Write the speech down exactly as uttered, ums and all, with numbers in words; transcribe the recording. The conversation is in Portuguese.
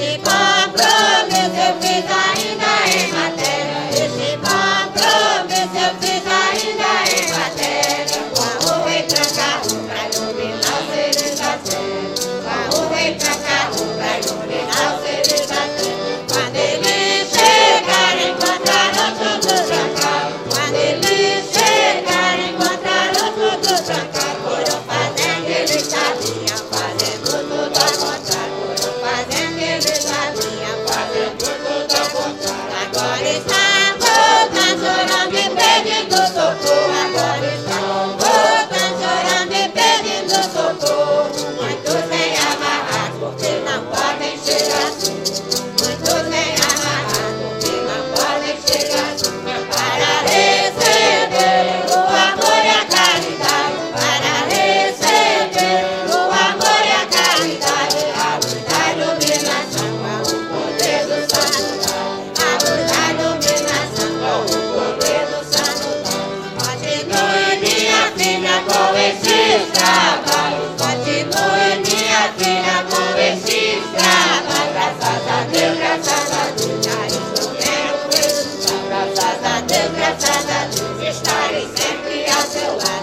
Esse compromisso eu fiz ainda em matéria. Esse compromisso eu fiz ainda em matéria. Com a uva e tranca-rua pra iluminar o seres da terra. Com a uva e tranca-rua pra iluminar o seres da terra. Quando eles chegarem, encontraram tudo trancado. Quando eles chegarem, encontraram tudo trancado. Foram fazendo, eles sabiam, fazendo tudo ao contrário. Foram fazendo, eles sabiam, fazendo tudo ao contrário. Agora estão voltando, chorando e pedindo socorro. Agora estão voltando, chorando e pedindo socorro. Muitos vêm amarrados porque não podem ser assim. Muitos vêm amarrados porque não podem ser assim. Para receber o amor e a caridade. Para receber o amor e a caridade. A luz da iluminação com o poder do santo Daime. A luz da iluminação com o poder do santo Daime. Continue, minha filha, com esses trabalhos. Continue, minha filha, com esses trabalhos. Graças a Deus, graças a Deus, já estou vendo o resultado. Graças a Deus, graças a Deus, estarei sempre ao seu lado.